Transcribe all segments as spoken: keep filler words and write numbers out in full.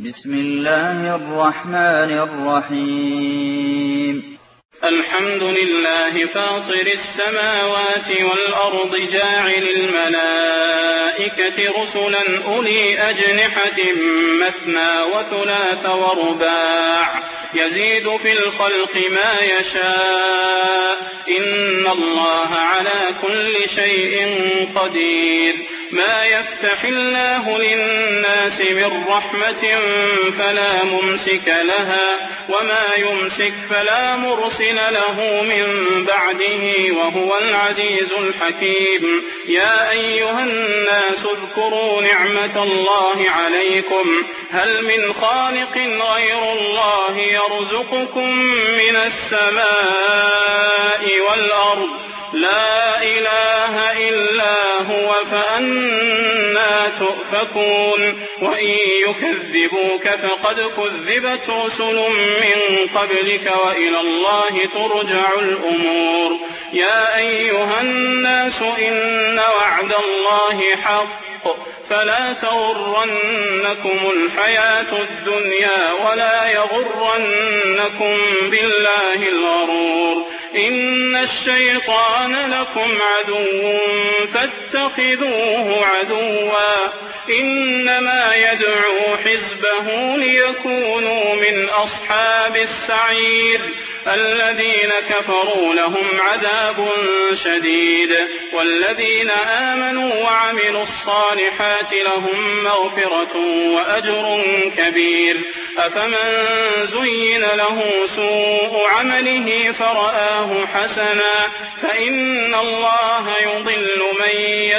بسم الله الرحمن الرحيم. الحمد لله فاطر السماوات والأرض جاعل الملائكة رسلا أولي أجنحة مثنى وثلاث ورباع يزيد في الخلق ما يشاء إن الله على كل شيء قدير. ما يفتح الله للناس من رحمة فلا ممسك لها وما يمسك فلا مرسل له من بعده وهو العزيز الحكيم. يا أيها الناس اذكروا نعمة الله عليكم هل من خالق غير الله يرزقكم من السماء والأرض لا إله إلا هو فأنى تؤفكون. وإن يكذبوك فقد كذبت رسل من قبلك وإلى الله ترجع الأمور. يا أيها الناس إن وعد الله حق فلا تغرنكم الحياة الدنيا ولا يغرنكم بالله الغرور. إن الشيطان لكم عدو فاتخذوه عدوا إنما يدعو حزبه ليكونوا من أصحاب السعير. الذين كفروا لهم عذاب شديد والذين آمنوا وعملوا الصالحات لهم مغفرة وأجر كبير. أفمن زين له سوء عمله فرآه حسنا فإن الله يضل من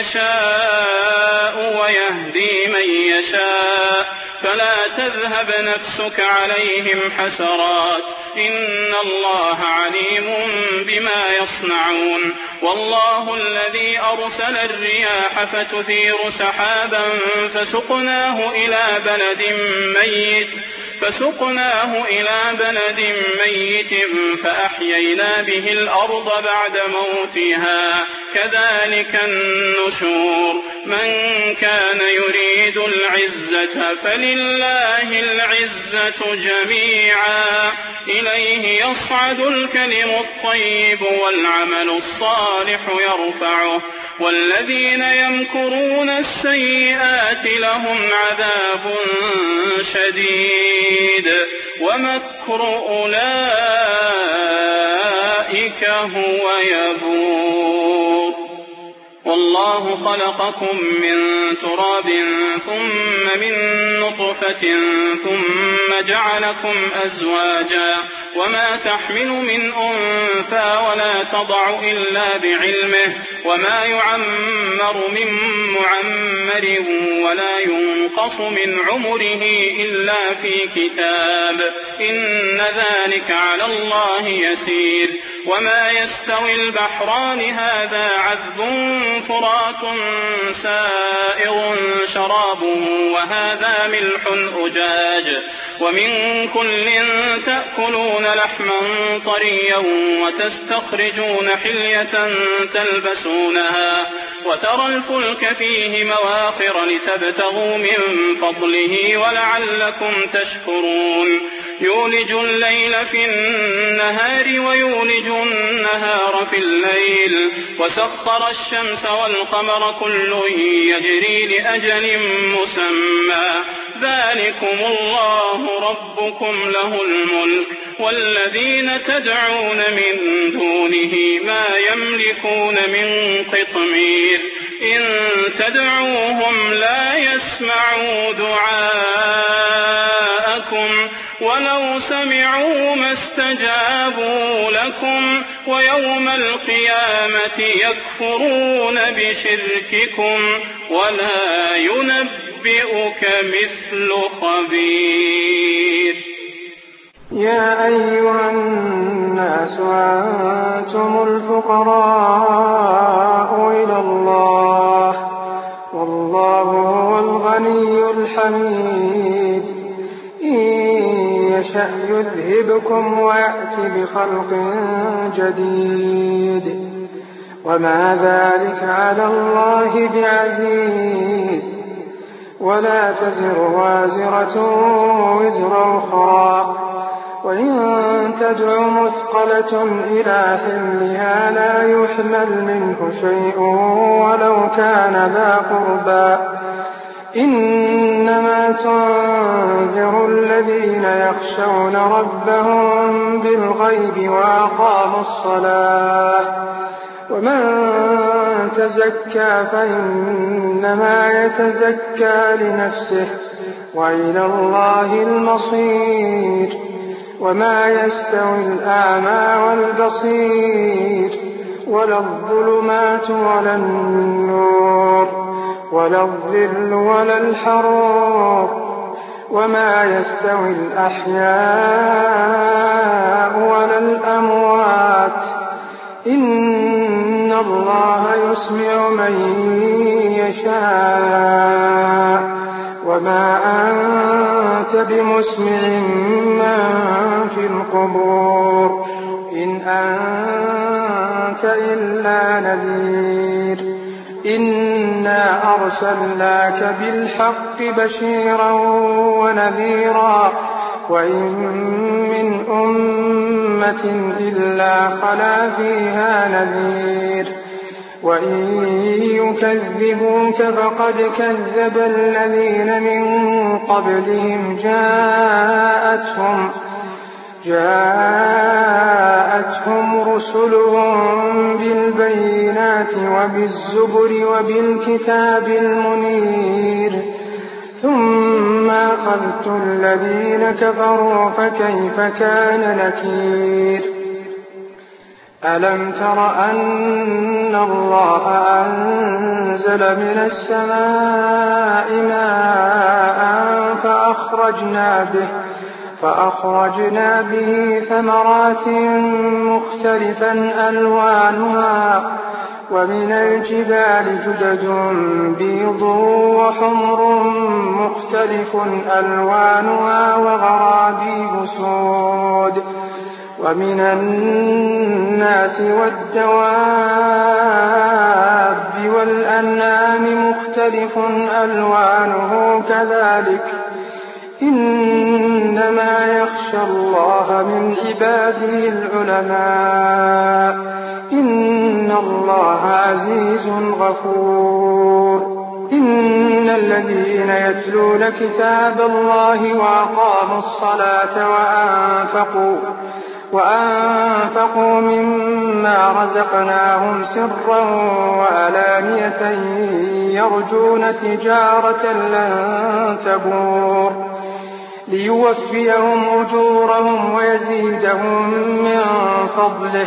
يشاء ويهدي من يشاء فلا تذهب نفسك عليهم حسرات إن الله عليم بما يصنعون. والله الذي أرسل الرياح فتثير سحابا فسقناه إلى بلد ميت فسقناه إلى بلد ميت فأحيينا به الأرض بعد موتها كذلك النشور. من كان يريد العزة فلله العزة جميعا إليه يصعد الكلم الطيب والعمل الصالح يرفعه والذين يمكرون السيئات لهم عذاب شديد ومكر أولئك هو يبور. والله خلقكم من تراب ثم من نطفة ثم جعلكم أزواجا وما تحمل من أنثى ولا تضع إلا بعلمه وما يعمر من معمر ولا ينقص من عمره إلا في كتاب إن ذلك على الله يسير. وما يستوي البحران هذا عذب فرات سائغ شرابه وهذا ملح أجاج ومن كل تأكلون لحما طريا وتستخرجون حلية تلبسونها وترى الفلك فيه مواخر لتبتغوا من فضله ولعلكم تشكرون. يولج الليل في النهار ويولج النهار في الليل وسخر الشمس والقمر كل يجري لأجل مسمى ذلكم الله ربكم له الملك والذين تدعون من دونه ما يملكون من قطمير. إن تدعوهم لا يسمعوا دعاءكم ولو سمعوا ما استجابوا لكم ويوم القيامة يكفرون بشرككم ولا ينبئك مثل خبير. يا أيها الناس أنتم الفقراء إلى الله والله هو الغني الحميد. إن يشأ يذهبكم ويأت بخلق جديد وما ذلك على الله بعزيز. ولا تزر وازرة وزر أخرى، وإن تدع مثقلة إلى حملها لا يحمل منه شيء ولو كان ذا قربى، إنما تنذر الذين يخشون ربهم بالغيب وأقاموا الصلاة، ومن تزكى فإنما يتزكى لنفسه، وإلى الله المصير. وما يستوي الأعمى والبصير، ولا الظلمات ولا النور، ولا الظل ولا الحرور، وما يستوي الأحياء ولا الأموات، إن الله يسمع من يشاء، وما أنت بمسمع من في القبور، إن أنت إلا نذير. إنا أرسلناك بالحق بشيرا ونذيرا، وإن من أمة إلا خلا فيها نذير، وإن يكذبوك فقد كذب الذين من قبلهم جاءتهم جاءتهم رسلهم بالبينات وبالزبر وبالكتاب المنير، ثم أخذت الذين كفروا فكيف كان نكير. ألم تر أن الله أنزل من السماء ماء فأخرجنا به فأخرجنا به ثمرات مختلفا ألوانها، ومن الجبال جدد بيض وحمر مختلف ألوانها وغرابيب سود، ومن الناس والدواب والأنعام مختلف ألوانه كذلك، إنما يخشى الله من عباده العلماء، إن الله عزيز غفور. إن الذين يتلون كتاب الله وأقاموا الصلاة وأنفقوا وأنفقوا مما رزقناهم سرا وعلانية يرجون تجارة لن تبور، ليوفيهم أجورهم ويزيدهم من فضله،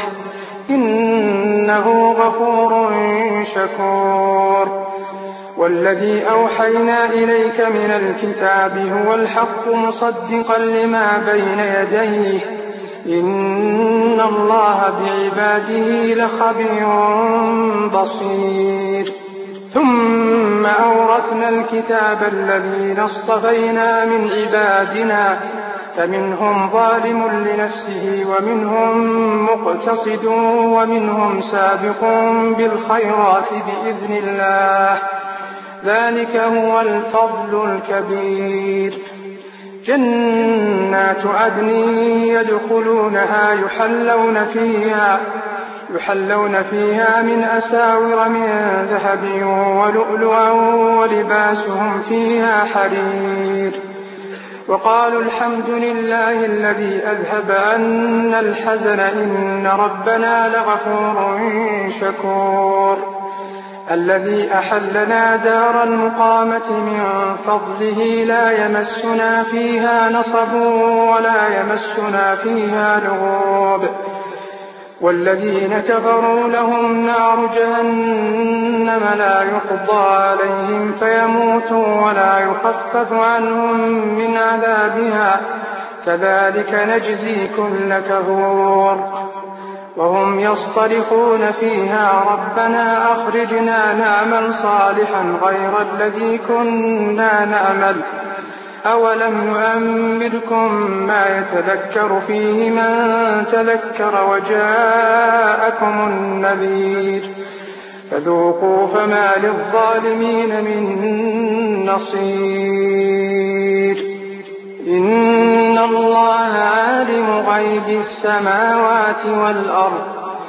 إنه غفور شكور. والذي أوحينا إليك من الكتاب هو الحق مصدقا لما بين يديه، إن الله بعباده لخبير بصير. ثم أورثنا الكتاب الذين اصطفينا من عبادنا، فمنهم ظالم لنفسه ومنهم مقتصد ومنهم سابق بالخيرات بإذن الله، ذلك هو الفضل الكبير. جنات عدن يدخلونها يحلون فيها يحلون فيها من أساور من ذهب ولؤلؤا ولباسهم فيها حرير. وقالوا الحمد لله الذي أذهب عنا الحزن إن ربنا لغفور شكور. الذي أحلنا دار المقامة من فضله لا يمسنا فيها نصب ولا يمسنا فيها لغوب. والذين كفروا لهم نار جهنم لا يقضى عليهم فيموتوا ولا يخفف عنهم من عذابها، كذلك نجزي كل كفور. وهم يصطرخون فيها ربنا أخرجنا نعمل صالحا غير الذي كنا نعمل، أولم نؤمركم ما يتذكر فيه من تذكر وجاءكم النذير، فذوقوا فما للظالمين من نصير إن الله عالم غيب السماوات والأرض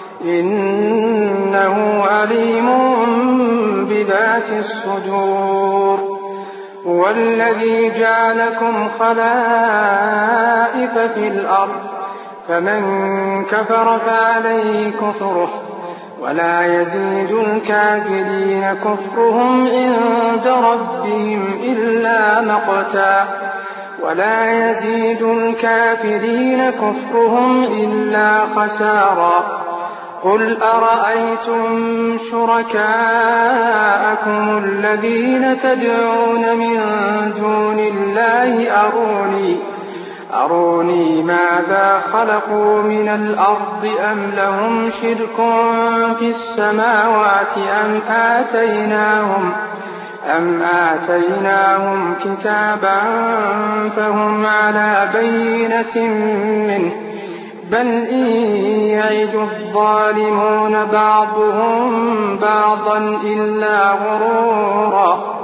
إنه عليم بذات الصدور هو الذي جعلكم خلائف في الأرض فمن كفر فعليه كفره ولا يزيد الكافرين كفرهم عند ربهم إلا مقتا ولا يزيد الكافرين كفرهم إلا خسارا قل أرأيتم شركاءكم الذين تدعون من دون الله أروني أروني ماذا خلقوا من الأرض أم لهم شرك في السماوات أم آتيناهم أم آتيناهم كتابا فهم على بينة منه بل إن يعد الظالمون بعضهم بعضا إلا غرورا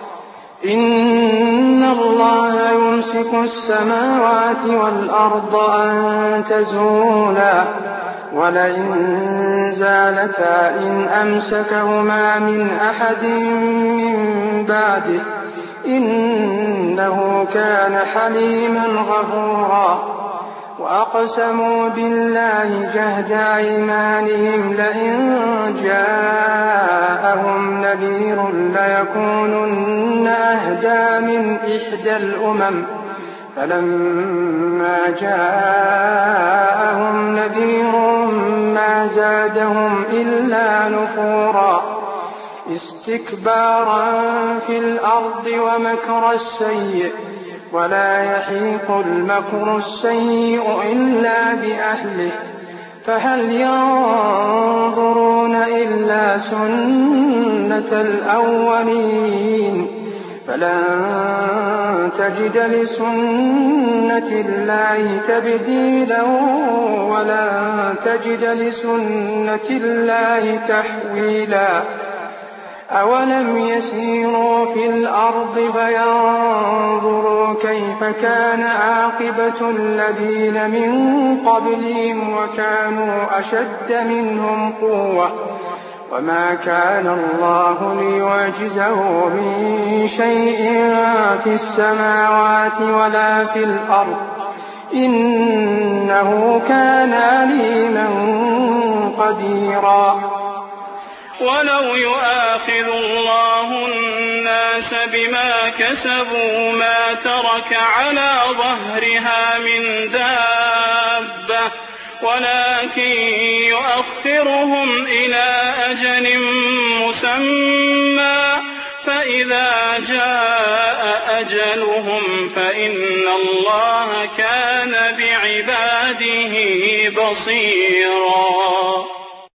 إن الله يمسك السماوات والأرض أن تزولا ولئن زالتا إن أمسكهما من أحد من بعده إنه كان حليما غفورا وأقسموا بالله جهد أيمانهم لئن جاءهم نذير ليكونن أهدى من إحدى الأمم فلما جاءهم نذير ما زادهم إلا نفورا استكبارا في الأرض ومكر السيء ولا يحيق المكر السيء إلا بأهله فهل ينظرون إلا سنة الأولين فلن تجد لسنة الله تبديلا ولن تجد لسنة الله تحويلا أولم يسيروا في الأرض فينظروا كيف كان عاقبة الذين من قبلهم وكانوا أشد منهم قوة وما كان الله ليعجزه من شيء في السماوات ولا في الأرض إنه كان عليما قديرا ولو يؤاخذ الله الناس بما كسبوا ما ترك على ظهرها من دابة ولكن يؤخرهم إلى أجل مسمى فإذا جاء أجلهم فإن الله كان بعباده بصيرا